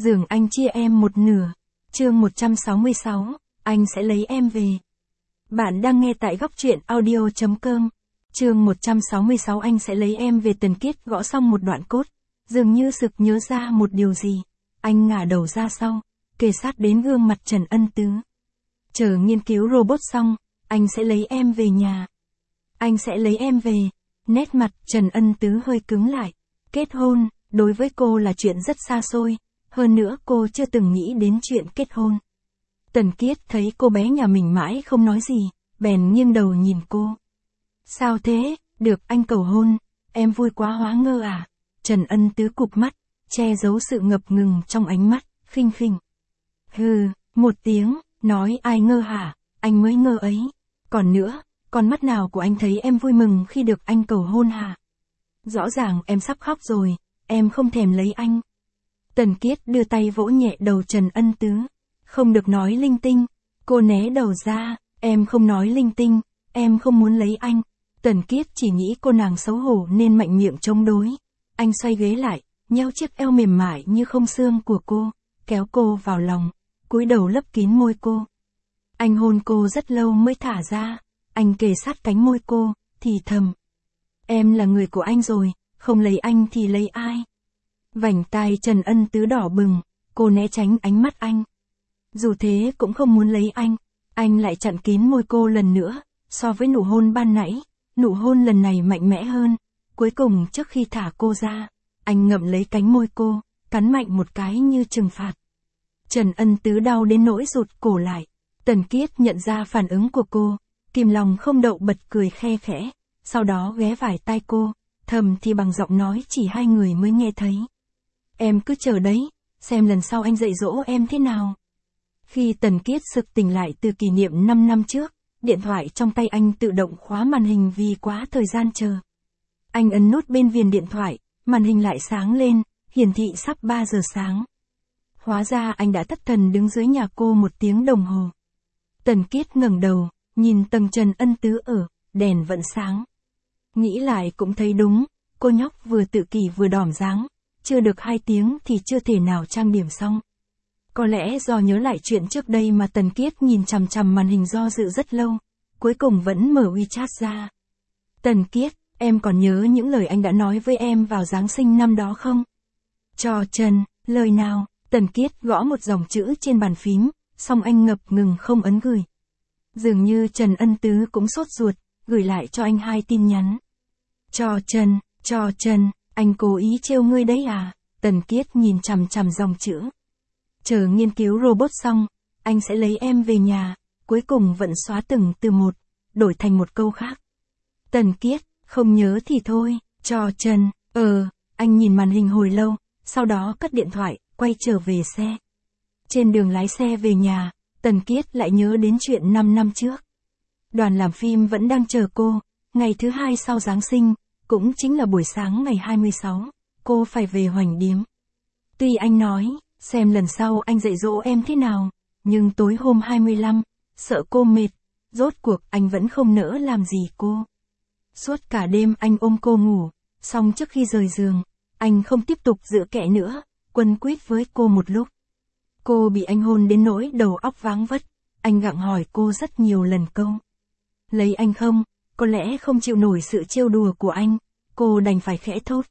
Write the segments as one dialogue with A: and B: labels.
A: Giường anh chia em một nửa. Chương 166, anh sẽ lấy em về. Bạn đang nghe tại góc truyện audio.com. Chương 166 anh sẽ lấy em về. Tần Kiết gõ xong một đoạn cốt, dường như sực nhớ ra một điều gì. Anh ngả đầu ra sau, kề sát đến gương mặt Trần Ân Tứ. Chờ nghiên cứu robot xong, anh sẽ lấy em về nhà. Anh sẽ lấy em về. Nét mặt Trần Ân Tứ hơi cứng lại. Kết hôn, đối với cô là chuyện rất xa xôi. Hơn nữa cô chưa từng nghĩ đến chuyện kết hôn. Tần Kiết thấy cô bé nhà mình mãi không nói gì, bèn nghiêng đầu nhìn cô. Sao thế, được anh cầu hôn, em vui quá hóa ngơ à? Trần Ân Tứ cụp mắt, che giấu sự ngập ngừng trong ánh mắt, khinh khỉnh. Hừ, một tiếng, nói ai ngơ hả, anh mới ngơ ấy. Còn nữa, con mắt nào của anh thấy em vui mừng khi được anh cầu hôn hả? Rõ ràng em sắp khóc rồi, em không thèm lấy anh. Tần Kiết đưa tay vỗ nhẹ đầu Trần Ân Tứ. Không được nói linh tinh. Cô né đầu ra, em không nói linh tinh, em không muốn lấy anh. Tần Kiết chỉ nghĩ cô nàng xấu hổ nên mạnh miệng chống đối. Anh xoay ghế lại, nheo chiếc eo mềm mại như không xương của cô, kéo cô vào lòng, cúi đầu lấp kín môi cô. Anh hôn cô rất lâu mới thả ra, anh kề sát cánh môi cô, thì thầm. Em là người của anh rồi, không lấy anh thì lấy ai? Vành tai Trần Ân Tứ đỏ bừng, cô né tránh ánh mắt anh. Dù thế cũng không muốn lấy anh lại chặn kín môi cô lần nữa, so với nụ hôn ban nãy, nụ hôn lần này mạnh mẽ hơn. Cuối cùng trước khi thả cô ra, anh ngậm lấy cánh môi cô, cắn mạnh một cái như trừng phạt. Trần Ân Tứ đau đến nỗi rụt cổ lại. Tần Kiết nhận ra phản ứng của cô, kìm lòng không đậu bật cười khe khẽ, sau đó ghé vải tai cô, thầm thì bằng giọng nói chỉ hai người mới nghe thấy. Em cứ chờ đấy, xem lần sau anh dạy dỗ em thế nào. Khi Tần Kiết sực tỉnh lại từ kỷ niệm 5 năm trước, điện thoại trong tay anh tự động khóa màn hình vì quá thời gian chờ. Anh ấn nút bên viền điện thoại, màn hình lại sáng lên, hiển thị sắp 3 giờ sáng. Hóa ra anh đã thất thần đứng dưới nhà cô 1 tiếng đồng hồ. Tần Kiết ngẩng đầu, nhìn tầng Trần Ân Tứ ở, đèn vẫn sáng. Nghĩ lại cũng thấy đúng, cô nhóc vừa tự kỷ vừa đỏm dáng, chưa được 2 tiếng thì chưa thể nào trang điểm xong. Có lẽ do nhớ lại chuyện trước đây mà Tần Kiết nhìn chằm chằm màn hình do dự rất lâu, cuối cùng vẫn mở WeChat ra. Tần Kiết, em còn nhớ những lời anh đã nói với em vào Giáng sinh năm đó không? Cho Trần, lời nào? Tần Kiết gõ một dòng chữ trên bàn phím, xong anh ngập ngừng không ấn gửi. Dường như Trần Ân Tứ cũng sốt ruột, gửi lại cho anh 2 tin nhắn. Cho Trần, anh cố ý trêu ngươi đấy à? Tần Kiết nhìn chằm chằm dòng chữ. Chờ nghiên cứu robot xong, anh sẽ lấy em về nhà, cuối cùng vẫn xóa từng từ một, đổi thành một câu khác. Tần Kiết, không nhớ thì thôi, cho Trần, anh nhìn màn hình hồi lâu, sau đó cất điện thoại, quay trở về xe. Trên đường lái xe về nhà, Tần Kiết lại nhớ đến chuyện 5 năm trước. Đoàn làm phim vẫn đang chờ cô, ngày thứ 2 sau Giáng sinh, cũng chính là buổi sáng ngày 26, cô phải về Hoành Điếm. Tuy anh nói, xem lần sau anh dạy dỗ em thế nào, nhưng tối hôm 25, sợ cô mệt, rốt cuộc anh vẫn không nỡ làm gì cô. Suốt cả đêm anh ôm cô ngủ, xong trước khi rời giường, anh không tiếp tục giữ kẽ nữa, quấn quýt với cô một lúc. Cô bị anh hôn đến nỗi đầu óc váng vất, anh gặng hỏi cô rất nhiều lần câu. Lấy anh không? Có lẽ không chịu nổi sự trêu đùa của anh, cô đành phải khẽ thốt.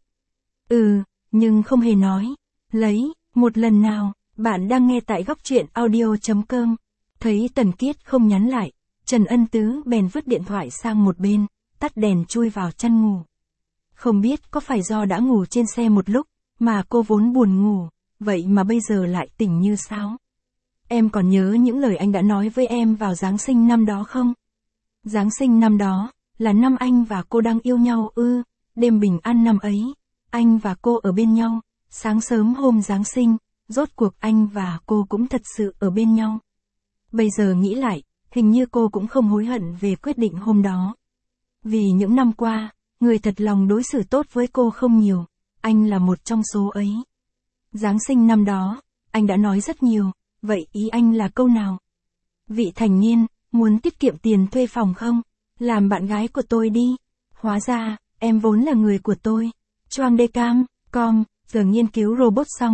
A: Nhưng không hề nói. Lấy, một lần nào. Bạn đang nghe tại góc truyện audio.com. Thấy Tần Kiết không nhắn lại, Trần Ân Tứ bèn vứt điện thoại sang một bên, tắt đèn chui vào chăn ngủ. Không biết có phải do đã ngủ trên xe một lúc, mà cô vốn buồn ngủ, vậy mà bây giờ lại tỉnh như sáo. Em còn nhớ những lời anh đã nói với em vào Giáng sinh năm đó không? Giáng sinh năm đó, là năm anh và cô đang yêu nhau ư? Đêm bình an năm ấy, anh và cô ở bên nhau, sáng sớm hôm Giáng sinh, rốt cuộc anh và cô cũng thật sự ở bên nhau. Bây giờ nghĩ lại, hình như cô cũng không hối hận về quyết định hôm đó. Vì những năm qua, người thật lòng đối xử tốt với cô không nhiều, anh là một trong số ấy. Giáng sinh năm đó, anh đã nói rất nhiều, vậy ý anh là câu nào? Vị thành niên, muốn tiết kiệm tiền thuê phòng không? Làm bạn gái của tôi đi. Hóa ra, em vốn là người của tôi. Choang Decam, com, giờ nghiên cứu robot xong,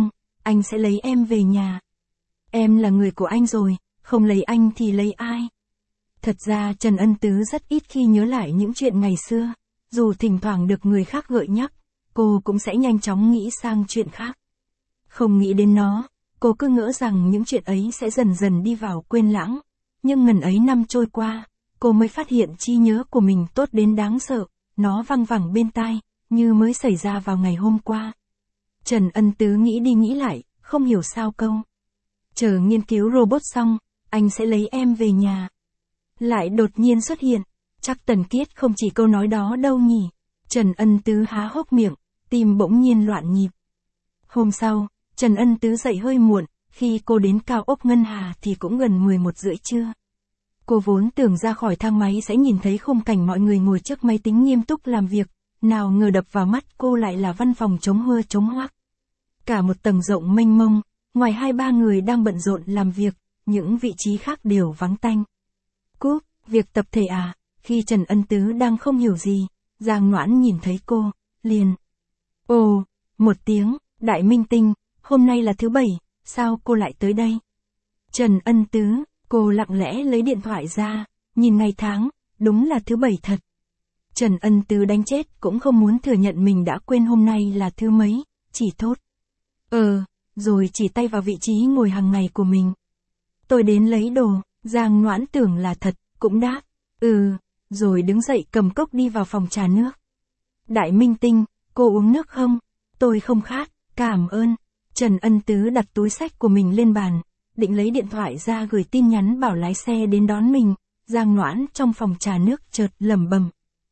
A: anh sẽ lấy em về nhà. Em là người của anh rồi, không lấy anh thì lấy ai? Thật ra Trần Ân Tứ rất ít khi nhớ lại những chuyện ngày xưa, dù thỉnh thoảng được người khác gợi nhắc, cô cũng sẽ nhanh chóng nghĩ sang chuyện khác. Không nghĩ đến nó, cô cứ ngỡ rằng những chuyện ấy sẽ dần dần đi vào quên lãng, nhưng ngần ấy năm trôi qua, cô mới phát hiện trí nhớ của mình tốt đến đáng sợ, nó văng vẳng bên tai, như mới xảy ra vào ngày hôm qua. Trần Ân Tứ nghĩ đi nghĩ lại, không hiểu sao câu chờ nghiên cứu robot xong, anh sẽ lấy em về nhà. Lại đột nhiên xuất hiện, chắc Tần Kiết không chỉ câu nói đó đâu nhỉ. Trần Ân Tứ há hốc miệng, tim bỗng nhiên loạn nhịp. Hôm sau, Trần Ân Tứ dậy hơi muộn, khi cô đến cao ốc Ngân Hà thì cũng gần 11 rưỡi trưa. Cô vốn tưởng ra khỏi thang máy sẽ nhìn thấy khung cảnh mọi người ngồi trước máy tính nghiêm túc làm việc, nào ngờ đập vào mắt cô lại là văn phòng trống hưa trống hoác. Cả một tầng rộng mênh mông, ngoài 2-3 người đang bận rộn làm việc, những vị trí khác đều vắng tanh. Cúp, việc tập thể à? Khi Trần Ân Tứ đang không hiểu gì, Giang Noãn nhìn thấy cô, liền. Ồ, một tiếng, Đại Minh Tinh, hôm nay là thứ Bảy, sao cô lại tới đây? Trần Ân Tứ, cô lặng lẽ lấy điện thoại ra, nhìn ngày tháng, đúng là thứ Bảy thật. Trần Ân Tứ đánh chết cũng không muốn thừa nhận mình đã quên hôm nay là thứ mấy, chỉ thốt. Rồi chỉ tay vào vị trí ngồi hàng ngày của mình. Tôi đến lấy đồ, Giang Noãn tưởng là thật, cũng đáp. Rồi đứng dậy cầm cốc đi vào phòng trà nước. Đại Minh Tinh, cô uống nước không? Tôi không khát, cảm ơn. Trần Ân Tứ đặt túi xách của mình lên bàn, định lấy điện thoại ra gửi tin nhắn bảo lái xe đến đón mình. Giang Noãn trong phòng trà nước chợt lẩm bẩm.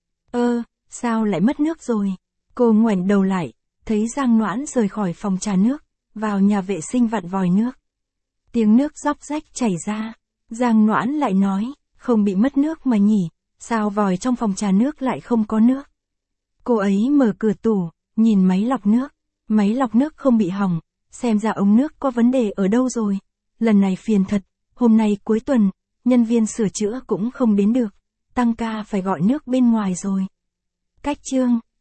A: Sao lại mất nước rồi? Cô ngoảnh đầu lại, thấy Giang Noãn rời khỏi phòng trà nước, vào nhà vệ sinh vặn vòi nước. Tiếng nước róc rách chảy ra. Giang Noãn lại nói, không bị mất nước mà nhỉ, sao vòi trong phòng trà nước lại không có nước? Cô ấy mở cửa tủ, nhìn máy lọc nước không bị hỏng, xem ra ống nước có vấn đề ở đâu rồi. Lần này phiền thật, hôm nay cuối tuần, nhân viên sửa chữa cũng không đến được, tăng ca phải gọi nước bên ngoài rồi. Cách chương